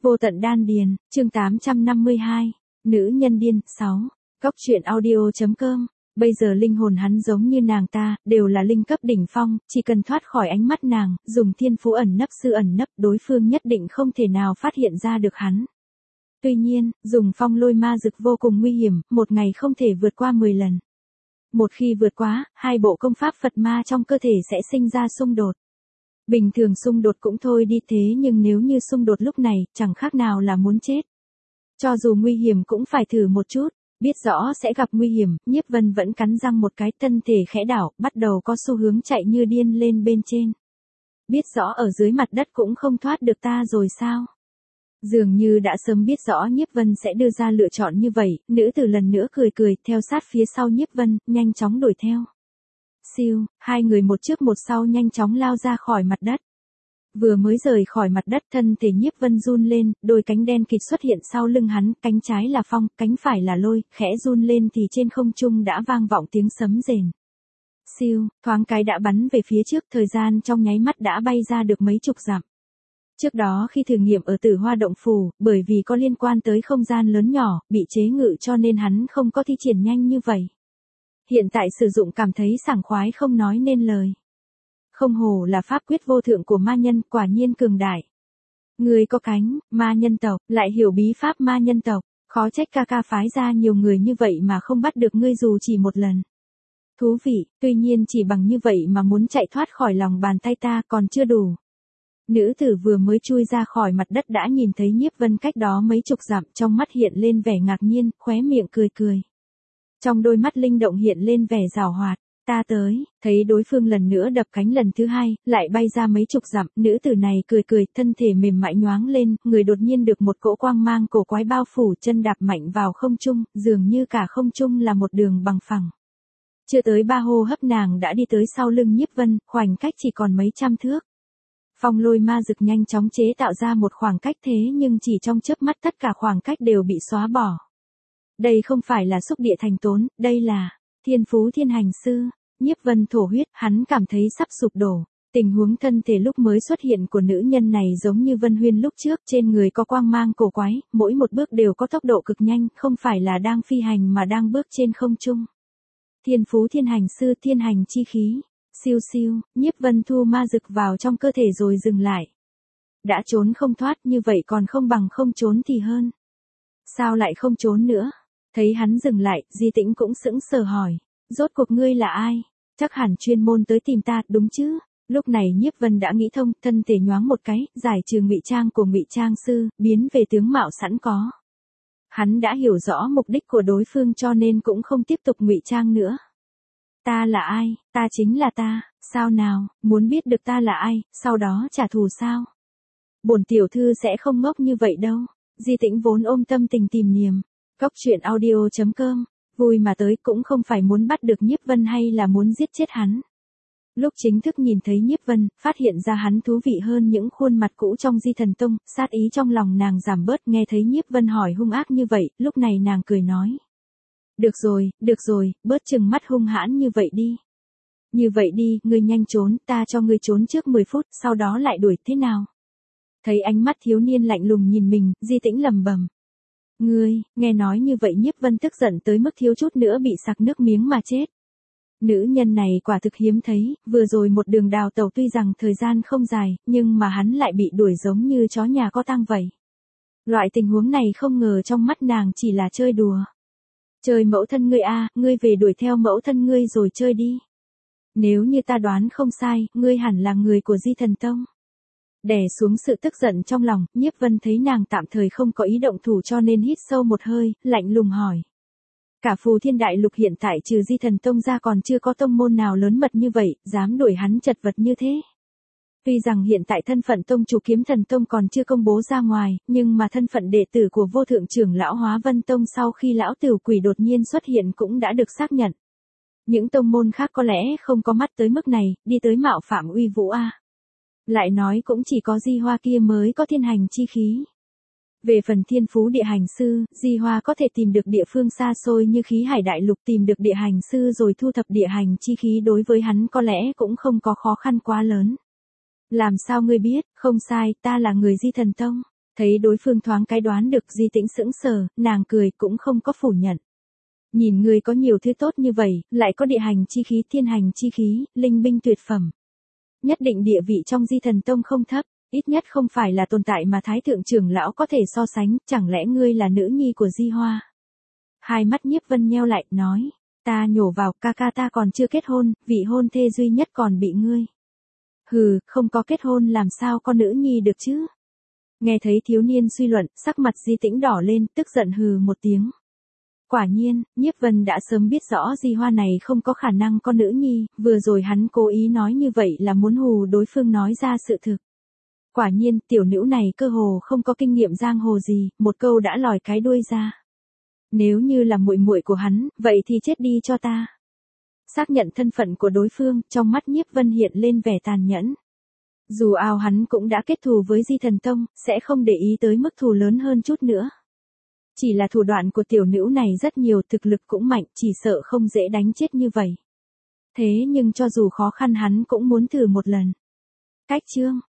Vô tận đan điền, chương 852, nữ nhân điên, 6, Cóc truyện audio.com. Bây giờ linh hồn hắn giống như nàng ta, đều là linh cấp đỉnh phong, chỉ cần thoát khỏi ánh mắt nàng, dùng thiên phú ẩn nấp sư ẩn nấp, đối phương nhất định không thể nào phát hiện ra được hắn. Tuy nhiên, dùng phong lôi ma dực vô cùng nguy hiểm, một ngày không thể vượt qua 10 lần. Một khi vượt quá, hai bộ công pháp Phật ma trong cơ thể sẽ sinh ra xung đột. Bình thường xung đột cũng thôi đi, thế nhưng nếu như xung đột lúc này, chẳng khác nào là muốn chết. Cho dù nguy hiểm cũng phải thử một chút, biết rõ sẽ gặp nguy hiểm, Nhiếp Vân vẫn cắn răng một cái, thân thể khẽ đảo, bắt đầu có xu hướng chạy như điên lên bên trên. Biết rõ ở dưới mặt đất cũng không thoát được ta rồi sao? Dường như đã sớm biết rõ Nhiếp Vân sẽ đưa ra lựa chọn như vậy, nữ tử lần nữa cười cười, theo sát phía sau Nhiếp Vân, nhanh chóng đuổi theo. Siêu, hai người một trước một sau nhanh chóng lao ra khỏi mặt đất. Vừa mới rời khỏi mặt đất, thân thể Nhiếp Vân run lên, đôi cánh đen kịt xuất hiện sau lưng hắn, cánh trái là phong, cánh phải là lôi, khẽ run lên thì trên không trung đã vang vọng tiếng sấm rền. Siêu, thoáng cái đã bắn về phía trước, thời gian trong nháy mắt đã bay ra được mấy chục dặm. Trước đó khi thử nghiệm ở Tử Hoa Động Phủ, bởi vì có liên quan tới không gian lớn nhỏ, bị chế ngự cho nên hắn không có thi triển nhanh như vậy. Hiện tại sử dụng cảm thấy sảng khoái không nói nên lời. Không hổ là pháp quyết vô thượng của ma nhân, quả nhiên cường đại. Người có cánh, ma nhân tộc, lại hiểu bí pháp ma nhân tộc, khó trách ca ca phái ra nhiều người như vậy mà không bắt được ngươi dù chỉ một lần. Thú vị, tuy nhiên chỉ bằng như vậy mà muốn chạy thoát khỏi lòng bàn tay ta còn chưa đủ. Nữ tử vừa mới chui ra khỏi mặt đất đã nhìn thấy Nhiếp Vân cách đó mấy chục dặm, trong mắt hiện lên vẻ ngạc nhiên, khóe miệng cười cười. Trong đôi mắt linh động hiện lên vẻ giảo hoạt, ta tới, thấy đối phương lần nữa đập cánh lần thứ hai, lại bay ra mấy chục dặm, nữ tử này cười cười, thân thể mềm mại nhoáng lên, người đột nhiên được một cỗ quang mang cổ quái bao phủ, chân đạp mạnh vào không trung, dường như cả không trung là một đường bằng phẳng. Chưa tới 3 hô hấp nàng đã đi tới sau lưng Nhiếp Vân, khoảnh cách chỉ còn mấy trăm thước. Phong lôi ma dực nhanh chóng chế tạo ra một khoảng cách, thế nhưng chỉ trong chớp mắt tất cả khoảng cách đều bị xóa bỏ. Đây không phải là xúc địa thành tốn, đây là thiên phú thiên hành sư. Nhiếp Vân thổ huyết, hắn cảm thấy sắp sụp đổ. Tình huống thân thể lúc mới xuất hiện của nữ nhân này giống như Vân Huyên lúc trước, trên người có quang mang cổ quái, mỗi một bước đều có tốc độ cực nhanh, không phải là đang phi hành mà đang bước trên không trung. Thiên phú thiên hành sư, thiên hành chi khí. Siêu siêu, Nhiếp Vân thu ma dực vào trong cơ thể rồi dừng lại. Đã trốn không thoát, như vậy còn không bằng không trốn thì hơn. Sao lại không trốn nữa? Thấy hắn dừng lại, Di Tĩnh cũng sững sờ hỏi. Rốt cuộc ngươi là ai? Chắc hẳn chuyên môn tới tìm ta, đúng chứ? Lúc này Nhiếp Vân đã nghĩ thông, thân thể nhoáng một cái, giải trừ ngụy trang của ngụy trang sư, biến về tướng mạo sẵn có. Hắn đã hiểu rõ mục đích của đối phương cho nên cũng không tiếp tục ngụy trang nữa. Ta là ai? Ta chính là ta, sao nào, muốn biết được ta là ai, sau đó trả thù sao? Bổn tiểu thư sẽ không ngốc như vậy đâu. Di Tĩnh vốn ôm tâm tình tìm niềm. Cóc truyện audio.com, vui mà tới, cũng không phải muốn bắt được Nhiếp Vân hay là muốn giết chết hắn. Lúc chính thức nhìn thấy Nhiếp Vân, phát hiện ra hắn thú vị hơn những khuôn mặt cũ trong Di Thần Tông, sát ý trong lòng nàng giảm bớt, nghe thấy Nhiếp Vân hỏi hung ác như vậy, lúc này nàng cười nói. Được rồi, bớt chừng mắt hung hãn như vậy đi. Như vậy đi, ngươi nhanh trốn, ta cho ngươi trốn trước 10 phút, sau đó lại đuổi, thế nào? Thấy ánh mắt thiếu niên lạnh lùng nhìn mình, Di Tĩnh lẩm bẩm. Ngươi, nghe nói như vậy Nhiếp Vân tức giận tới mức thiếu chút nữa bị sặc nước miếng mà chết. Nữ nhân này quả thực hiếm thấy, vừa rồi một đường đào tẩu tuy rằng thời gian không dài, nhưng mà hắn lại bị đuổi giống như chó nhà có tang vậy. Loại tình huống này không ngờ trong mắt nàng chỉ là chơi đùa. Chơi mẫu thân ngươi a, ngươi về đuổi theo mẫu thân ngươi rồi chơi đi. Nếu như ta đoán không sai, ngươi hẳn là người của Di Thần Tông. Đè xuống sự tức giận trong lòng, Nhiếp Vân thấy nàng tạm thời không có ý động thủ cho nên hít sâu một hơi, lạnh lùng hỏi. Cả Phù Thiên Đại Lục hiện tại trừ Di Thần Tông ra còn chưa có tông môn nào lớn mật như vậy, dám đuổi hắn chật vật như thế. Tuy rằng hiện tại thân phận tông chủ Kiếm Thần Tông còn chưa công bố ra ngoài, nhưng mà thân phận đệ tử của vô thượng trưởng lão Hóa Vân Tông sau khi lão tử quỷ đột nhiên xuất hiện cũng đã được xác nhận. Những tông môn khác có lẽ không có mắt tới mức này, đi tới mạo phạm uy vũ a. Lại nói cũng chỉ có Di Hoa kia mới có thiên hành chi khí. Về phần thiên phú địa hành sư, Di Hoa có thể tìm được địa phương xa xôi như khí hải đại lục, tìm được địa hành sư rồi thu thập địa hành chi khí, đối với hắn có lẽ cũng không có khó khăn quá lớn. Làm sao ngươi biết? Không sai, ta là người Di Thần Tông. Thấy đối phương thoáng cái đoán được Di Tĩnh sững sờ, nàng cười cũng không có phủ nhận. Nhìn người có nhiều thứ tốt như vậy, lại có địa hành chi khí, thiên hành chi khí, linh binh tuyệt phẩm. Nhất định địa vị trong Di Thần Tông không thấp, ít nhất không phải là tồn tại mà Thái Thượng trưởng lão có thể so sánh, chẳng lẽ ngươi là nữ nhi của Di Hoa? Hai mắt Nhiếp Vân nheo lại, nói, ta nhổ vào, ca ca ta còn chưa kết hôn, vị hôn thê duy nhất còn bị ngươi. Hừ, không có kết hôn làm sao con nữ nhi được chứ? Nghe thấy thiếu niên suy luận, sắc mặt Di Tĩnh đỏ lên, tức giận hừ một tiếng. Quả nhiên, Nhiếp Vân đã sớm biết rõ Di Hoa này không có khả năng con nữ nhi, vừa rồi hắn cố ý nói như vậy là muốn hù đối phương nói ra sự thực. Quả nhiên, tiểu nữ này cơ hồ không có kinh nghiệm giang hồ gì, một câu đã lòi cái đuôi ra. Nếu như là muội muội của hắn, vậy thì chết đi cho ta. Xác nhận thân phận của đối phương, trong mắt Nhiếp Vân hiện lên vẻ tàn nhẫn. Dù ao hắn cũng đã kết thù với Di Thần Tông, sẽ không để ý tới mức thù lớn hơn chút nữa. Chỉ là thủ đoạn của tiểu nữ này rất nhiều, thực lực cũng mạnh, chỉ sợ không dễ đánh chết như vậy. Thế nhưng cho dù khó khăn hắn cũng muốn thử một lần. Cách chương